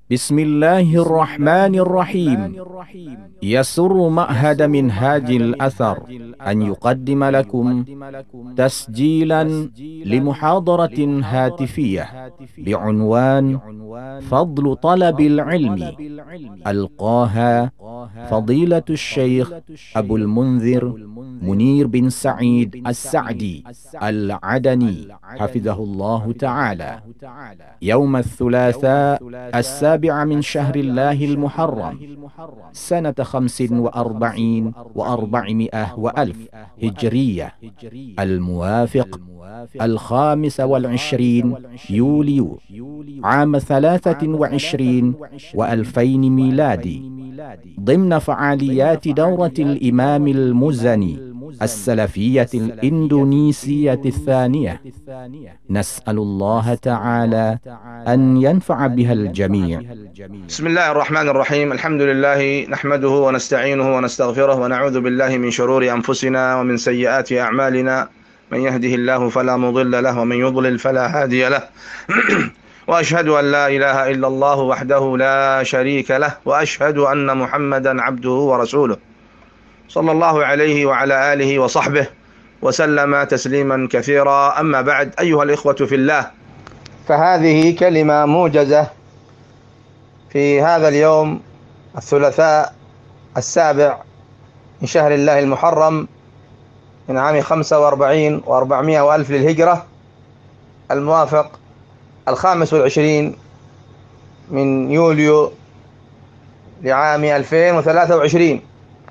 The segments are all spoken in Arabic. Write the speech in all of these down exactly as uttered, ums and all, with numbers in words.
بسم الله الرحمن الرحيم. يسر معهد منهاج الأثر أن يقدم لكم تسجيلا لمحاضرة هاتفية بعنوان فضل طلب العلم، ألقاها فضيلة الشيخ أبو المنذر منير بن سعيد السعدي العدني حفظه الله تعالى، يوم الثلاثاء السابع من شهر الله المحرم سنة خمس وأربعين وأربعمائة وألف هجرية، الموافق الخامس والعشرين يوليو عام ثلاثة وعشرين وألفين ميلادي، ضمن فعاليات دورة الإمام المزني السلفية الإندونيسية الثانية. نسأل الله تعالى أن ينفع بها الجميع. بسم الله الرحمن الرحيم. الحمد لله نحمده ونستعينه ونستغفره ونعوذ بالله من شرور أنفسنا ومن سيئات أعمالنا، من يهده الله فلا مضل له ومن يضلل فلا هادي له وأشهد أن لا إله إلا الله وحده لا شريك له، وأشهد أن محمدا عبده ورسوله صلى الله عليه وعلى آله وصحبه وسلم تسليما كثيرا. أما بعد، أيها الإخوة في الله، فهذه كلمة موجزة في هذا اليوم الثلاثاء السابع من شهر الله المحرم من عام خمسة وأربعين وأربعمائة وألف للهجرة، الموافق الخامس والعشرين من يوليو لعام ألفين وثلاثة وعشرين.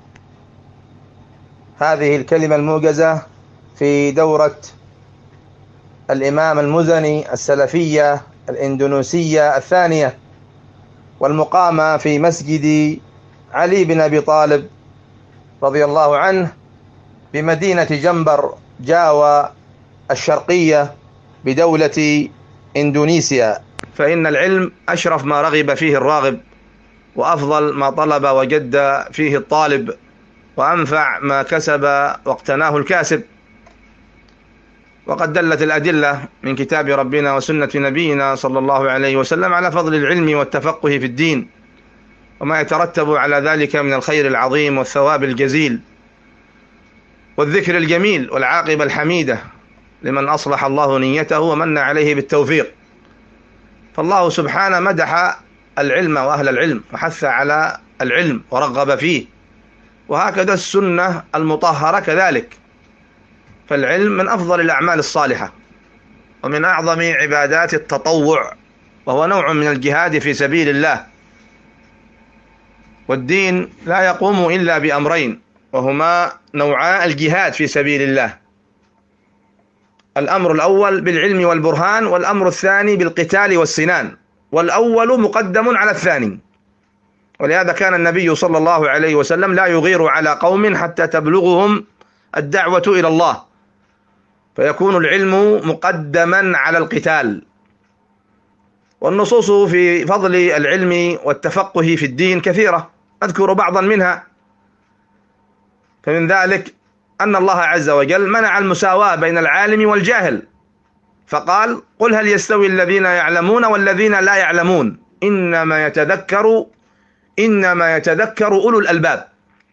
هذه الكلمة الموجزة في دورة الإمام المزني السلفية الإندونيسية الثانية، والمقامة في مسجد علي بن أبي طالب رضي الله عنه بمدينة جمبر، جاوا الشرقية بدولة إندونيسيا. فإن العلم أشرف ما رغب فيه الراغب، وأفضل ما طلب وجد فيه الطالب، وأنفع ما كسب واقتناه الكاسب. وقد دلت الأدلة من كتاب ربنا وسنة نبينا صلى الله عليه وسلم على فضل العلم والتفقه في الدين، وما يترتب على ذلك من الخير العظيم والثواب الجزيل والذكر الجميل والعاقبة الحميدة لمن أصلح الله نيته ومن عليه بالتوفيق. فالله سبحانه مدح العلم وأهل العلم وحث على العلم ورغب فيه، وهكذا السنة المطهرة كذلك. فالعلم من أفضل الأعمال الصالحة ومن أعظم عبادات التطوع، وهو نوع من الجهاد في سبيل الله. والدين لا يقوم إلا بأمرين، وهما نوعا الجهاد في سبيل الله: الأمر الأول بالعلم والبرهان، والأمر الثاني بالقتال والسنان، والأول مقدم على الثاني. ولهذا كان النبي صلى الله عليه وسلم لا يغير على قوم حتى تبلغهم الدعوة إلى الله، فيكون العلم مقدما على القتال. والنصوص في فضل العلم والتفقه في الدين كثيرة، أذكر بعضا منها. فمن ذلك أن الله عز وجل منع المساواة بين العالم والجاهل، فقال: قل هل يستوي الذين يعلمون والذين لا يعلمون، إنما يتذكر إنما يتذكر أولو الألباب.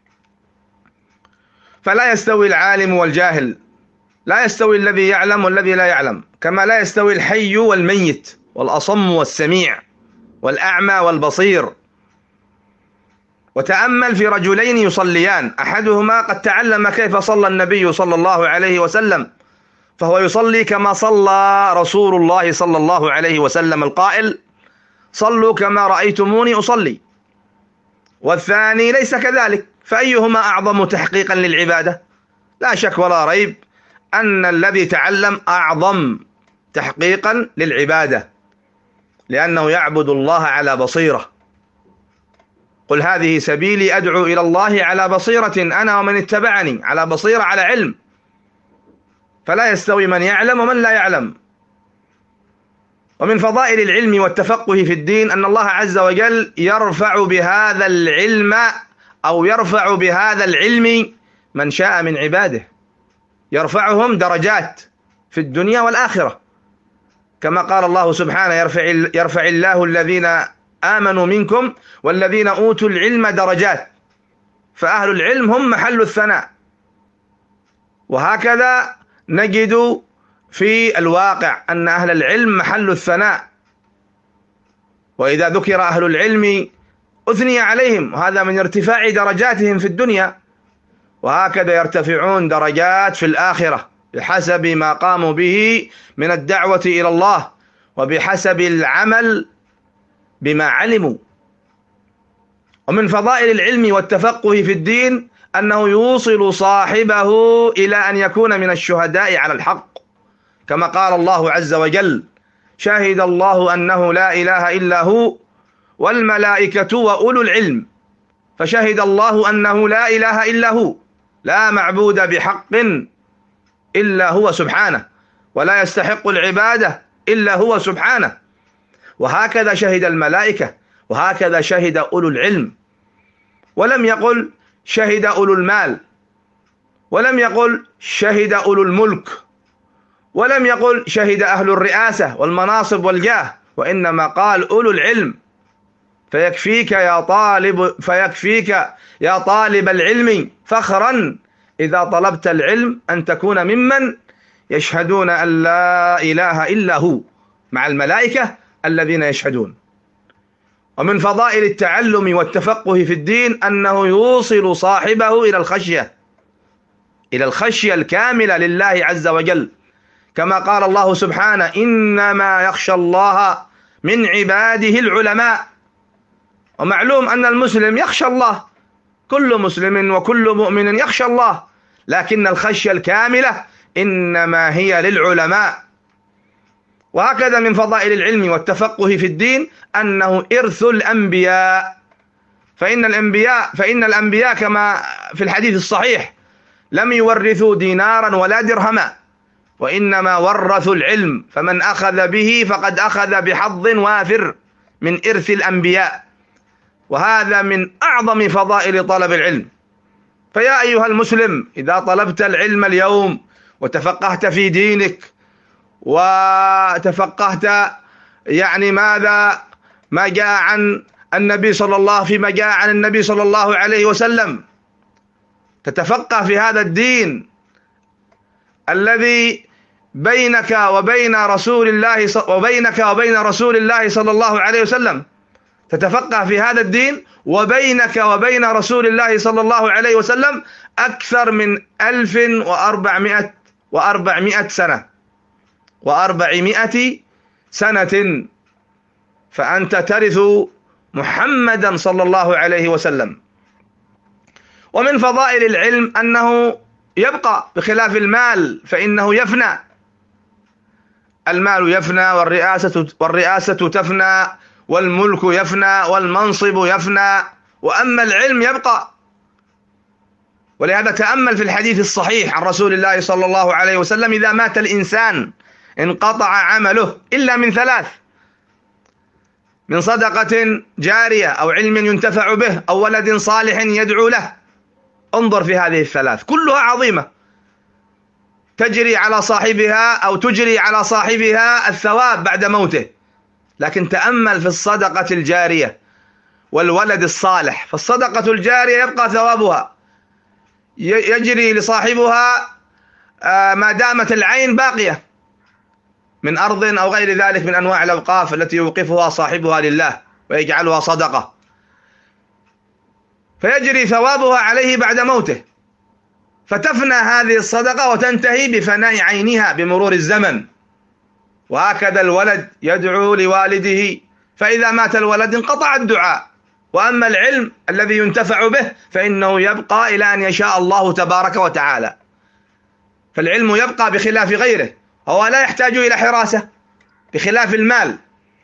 فلا يستوي العالم والجاهل، لا يستوي الذي يعلم والذي لا يعلم، كما لا يستوي الحي والميت والأصم والسميع والأعمى والبصير. وتأمل في رجلين يصليان، أحدهما قد تعلم كيف صلى النبي صلى الله عليه وسلم، فهو يصلي كما صلى رسول الله صلى الله عليه وسلم القائل: صلوا كما رأيتموني أصلي. والثاني ليس كذلك، فأيهما أعظم تحقيقا للعبادة؟ لا شك ولا ريب أن الذي تعلم أعظم تحقيقا للعبادة، لأنه يعبد الله على بصيرة. قل هذه سبيلي أدعو إلى الله على بصيرة أنا ومن اتبعني، على بصيرة، على علم. فلا يستوي من يعلم ومن لا يعلم. ومن فضائل العلم والتفقه في الدين أن الله عز وجل يرفع بهذا العلم أو يرفع بهذا العلم من شاء من عباده، يرفعهم درجات في الدنيا والآخرة، كما قال الله سبحانه: يرفع, يرفع الله الذين آمنوا منكم والذين أوتوا العلم درجات، فأهل العلم هم محل الثناء. وهكذا نجد في الواقع أن أهل العلم محل الثناء، وإذا ذكر أهل العلم أثني عليهم، وهذا من ارتفاع درجاتهم في الدنيا. وهكذا يرتفعون درجات في الآخرة بحسب ما قاموا به من الدعوة إلى الله، وبحسب العمل بما علموا. ومن فضائل العلم والتفقه في الدين أنه يوصل صاحبه إلى أن يكون من الشهداء على الحق، كما قال الله عز وجل: شهد الله أنه لا إله إلا هو والملائكة وأولو العلم. فشهد الله أنه لا إله إلا هو، لا معبود بحق إلا هو سبحانه، ولا يستحق العبادة إلا هو سبحانه. وهكذا شهد الملائكة، وهكذا شهد أولو العلم. ولم يقل شهد أولو المال، ولم يقل شهد أولو الملك، ولم يقل شهد أهل الرئاسة والمناصب والجاه، وإنما قال أولو العلم. فيكفيك يا طالب فيكفيك يا طالب العلم فخرا إذا طلبت العلم أن تكون ممن يشهدون أن لا إله إلا هو، مع الملائكة الذين يشهدون. ومن فضائل التعلم والتفقه في الدين أنه يوصل صاحبه إلى الخشية، إلى الخشية الكاملة لله عز وجل، كما قال الله سبحانه: إنما يخشى الله من عباده العلماء. ومعلوم أن المسلم يخشى الله، كل مسلم وكل مؤمن يخشى الله، لكن الخشية الكاملة إنما هي للعلماء. وهكذا من فضائل العلم والتفقه في الدين أنه إرث الأنبياء، فإن الأنبياء فإن الأنبياء كما في الحديث الصحيح لم يورثوا دينارا ولا درهما، وإنما ورثوا العلم، فمن أخذ به فقد أخذ بحظ وافر من إرث الأنبياء. وهذا من أعظم فضائل طلب العلم. فيا أيها المسلم، إذا طلبت العلم اليوم وتفقهت في دينك وتفقهت يعني ماذا ما جاء عن النبي صلى الله فيما جاء عن النبي صلى الله عليه وسلم، تتفقه في هذا الدين الذي بينك وبين رسول الله وبينك وبين رسول الله صلى الله عليه وسلم، تتفقه في هذا الدين وبينك وبين رسول الله صلى الله عليه وسلم أكثر من ألف وأربعمائة وأربعمائة سنة وأربعمائة سنة، فأنت ترث محمدا صلى الله عليه وسلم. ومن فضائل العلم أنه يبقى بخلاف المال، فإنه يفنى. المال يفنى، والرئاسة والرئاسة تفنى، والملك يفنى، والمنصب يفنى، وأما العلم يبقى. ولهذا تأمل في الحديث الصحيح عن رسول الله صلى الله عليه وسلم: إذا مات الإنسان انقطع عمله إلا من ثلاث: من صدقة جارية، أو علم ينتفع به، أو ولد صالح يدعو له. انظر في هذه الثلاث كلها عظيمة، تجري على صاحبها أو تجري على صاحبها الثواب بعد موته. لكن تأمل في الصدقة الجارية والولد الصالح، فالصدقة الجارية يبقى ثوابها، يجري لصاحبها ما دامت العين باقية من أرض أو غير ذلك من أنواع الأوقاف التي يوقفها صاحبها لله ويجعلها صدقة، فيجري ثوابها عليه بعد موته، فتفنى هذه الصدقة وتنتهي بفناء عينها بمرور الزمن. وهكذا الولد يدعو لوالده، فإذا مات الولد انقطع الدعاء. وأما العلم الذي ينتفع به فإنه يبقى إلى أن يشاء الله تبارك وتعالى. فالعلم يبقى بخلاف غيره، هو لا يحتاج إلى حراسة بخلاف المال.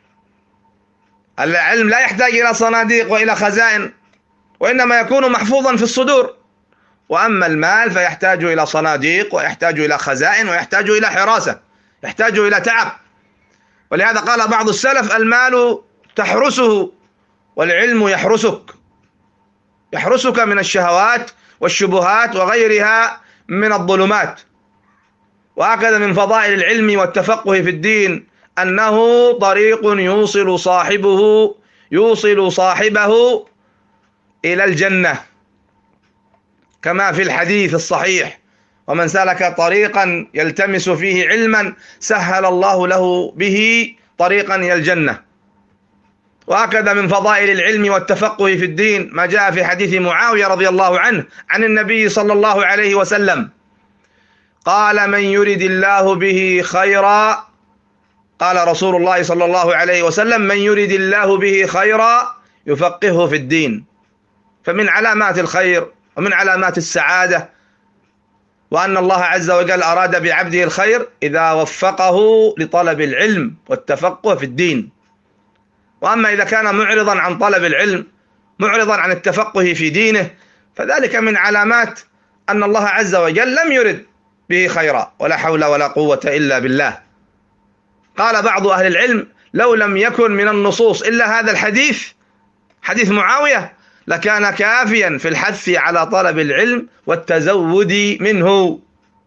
العلم لا يحتاج إلى صناديق وإلى خزائن، وإنما يكون محفوظا في الصدور. وأما المال فيحتاج إلى صناديق، ويحتاج إلى خزائن، ويحتاج إلى حراسة، يحتاج إلى تعب. ولهذا قال بعض السلف: المال تحرسه والعلم يحرسك، يحرسك من الشهوات والشبهات وغيرها من الظلمات. وهكذا من فضائل العلم والتفقه في الدين أنه طريق يوصل صاحبه يوصل صاحبه إلى الجنة، كما في الحديث الصحيح: ومن سلك طريقا يلتمس فيه علما سهل الله له به طريقا إلى الجنة. وهكذا من فضائل العلم والتفقه في الدين ما جاء في حديث معاوية رضي الله عنه عن النبي صلى الله عليه وسلم قال: من يرد الله به خيرا، قال رسول الله صلى الله عليه وسلم: من يرد الله به خيرا يفقهه في الدين. فمن علامات الخير ومن علامات السعادة وأن الله عز وجل أراد بعبده الخير إذا وفقه لطلب العلم والتفقه في الدين. وأما إذا كان معرضا عن طلب العلم، معرضا عن التفقه في دينه، فذلك من علامات أن الله عز وجل لم يرد به خيرا، ولا حول ولا قوة إلا بالله. قال بعض أهل العلم: لو لم يكن من النصوص إلا هذا الحديث، حديث معاوية، لكان كافيا في الحث على طلب العلم والتزود منه.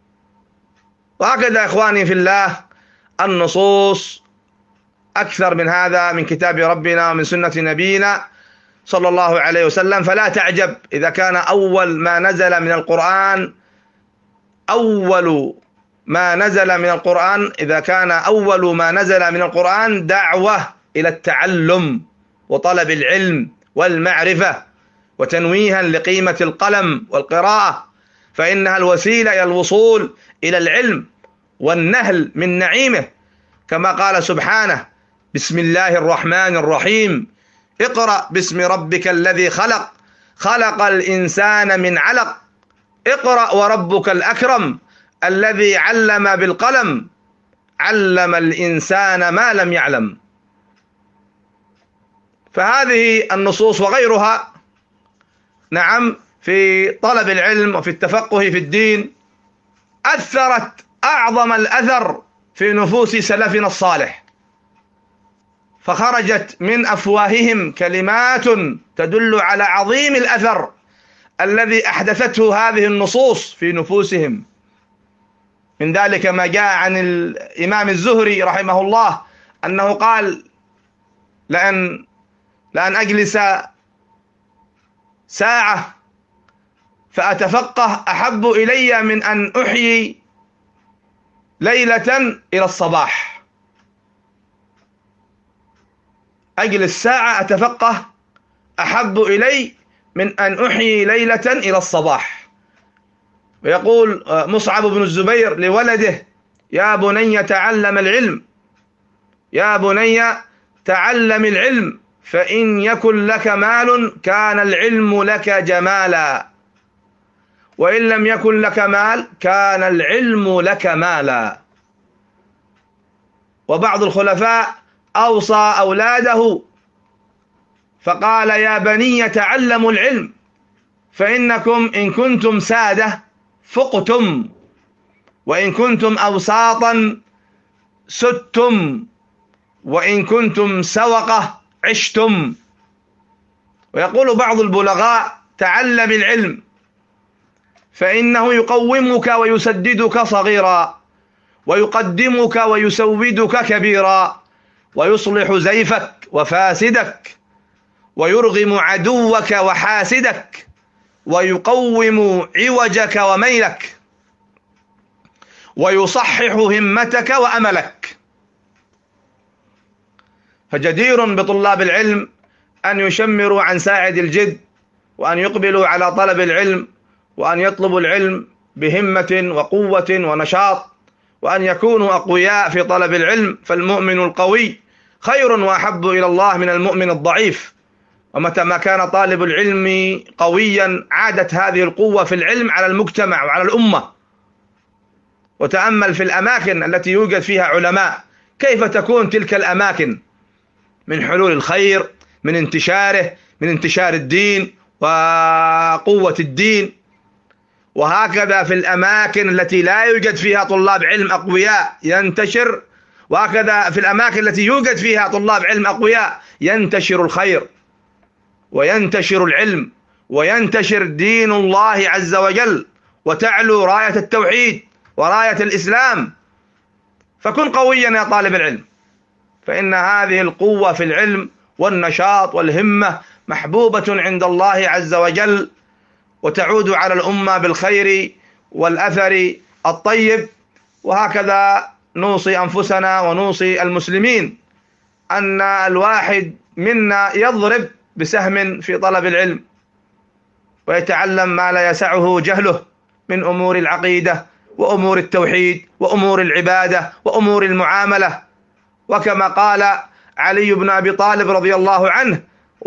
وهكذا إخواني في الله النصوص أكثر من هذا من كتاب ربنا ومن سنة نبينا صلى الله عليه وسلم. فلا تعجب إذا كان أول ما نزل من القرآن أول ما نزل من القرآن إذا كان أول ما نزل من القرآن دعوة إلى التعلم وطلب العلم والمعرفة، وتنويها لقيمة القلم والقراءة، فإنها الوسيلة إلى الوصول إلى العلم والنهل من نعيمه، كما قال سبحانه: بسم الله الرحمن الرحيم، اقرأ باسم ربك الذي خلق، خلق الإنسان من علق، اقرأ وربك الأكرم الذي علم بالقلم، علم الإنسان ما لم يعلم. فهذه النصوص وغيرها نعم في طلب العلم وفي التفقه في الدين أثرت أعظم الأثر في نفوس سلفنا الصالح، فخرجت من أفواههم كلمات تدل على عظيم الأثر الذي أحدثته هذه النصوص في نفوسهم. من ذلك ما جاء عن الإمام الزهري رحمه الله أنه قال: لأن لأن أجلس ساعة فأتفقه أحب إلي من أن أحيي ليلة إلى الصباح. أجلس ساعة أتفقه أحب إلي من أن أحيي ليلة إلى الصباح. ويقول مصعب بن الزبير لولده: يا بني تعلم العلم، يا بني تعلم العلم، فإن يكن لك مال كان العلم لك جمالا، وإن لم يكن لك مال كان العلم لك مالا. وبعض الخلفاء أوصى أولاده فقال: يا بني تعلموا العلم، فإنكم إن كنتم سادة فقتم، وإن كنتم أوساطا سدتم، وإن كنتم سوقة عشتم. ويقول بعض البلغاء: تعلم العلم فإنه يقومك ويسددك صغيرا، ويقدمك ويسودك كبيرا، ويصلح زيفك وفاسدك، ويرغم عدوك وحاسدك، ويقوم عوجك وميلك، ويصحح همتك وأملك. فجدير بطلاب العلم أن يشمروا عن ساعد الجد، وأن يقبلوا على طلب العلم، وأن يطلبوا العلم بهمة وقوة ونشاط، وأن يكونوا أقوياء في طلب العلم. فالمؤمن القوي خير وأحب إلى الله من المؤمن الضعيف. ومتى ما كان طالب العلم قويا عادت هذه القوة في العلم على المجتمع وعلى الأمة. وتأمل في الأماكن التي يوجد فيها علماء، كيف تكون تلك الأماكن من حلول الخير، من انتشاره، من انتشار الدين وقوة الدين. وهكذا في الأماكن التي لا يوجد فيها طلاب علم أقوياء ينتشر، وهكذا في الأماكن التي يوجد فيها طلاب علم أقوياء ينتشر الخير وينتشر العلم وينتشر دين الله عز وجل، وتعلو راية التوحيد وراية الإسلام. فكن قويا يا طالب العلم، فإن هذه القوة في العلم والنشاط والهمة محبوبة عند الله عز وجل، وتعود على الأمة بالخير والأثر الطيب. وهكذا نوصي أنفسنا ونوصي المسلمين أن الواحد منا يضرب بسهم في طلب العلم، ويتعلم ما لا يسعه جهله من أمور العقيدة وأمور التوحيد وأمور العبادة وأمور المعاملة. وكما قال علي بن أبي طالب رضي الله عنه،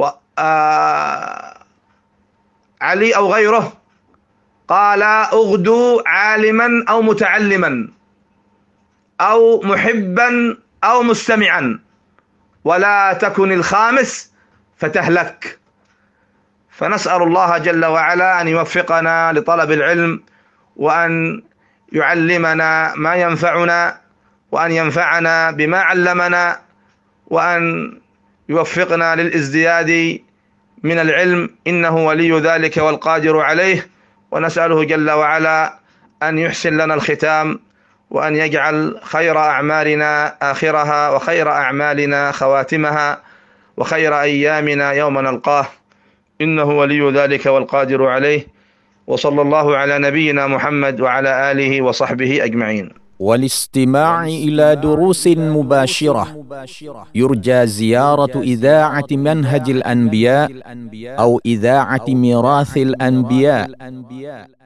علي أو غيره، قال: اغدو عالما أو متعلما أو محبا أو مستمعا، ولا تكن الخامس فتهلك. فنسأل الله جل وعلا أن يوفقنا لطلب العلم، وأن يعلمنا ما ينفعنا، وأن ينفعنا بما علمنا، وأن يوفقنا للازدياد من العلم، إنه ولي ذلك والقادر عليه. ونسأله جل وعلا أن يحسن لنا الختام، وأن يجعل خير أعمالنا آخرها، وخير أعمالنا خواتمها، وخير أيامنا يوم نلقاه، إنه ولي ذلك والقادر عليه. وصلى الله على نبينا محمد وعلى آله وصحبه أجمعين. والاستماع إلى دروس مباشرة يرجى زيارة إذاعة منهج الأنبياء أو إذاعة ميراث الأنبياء.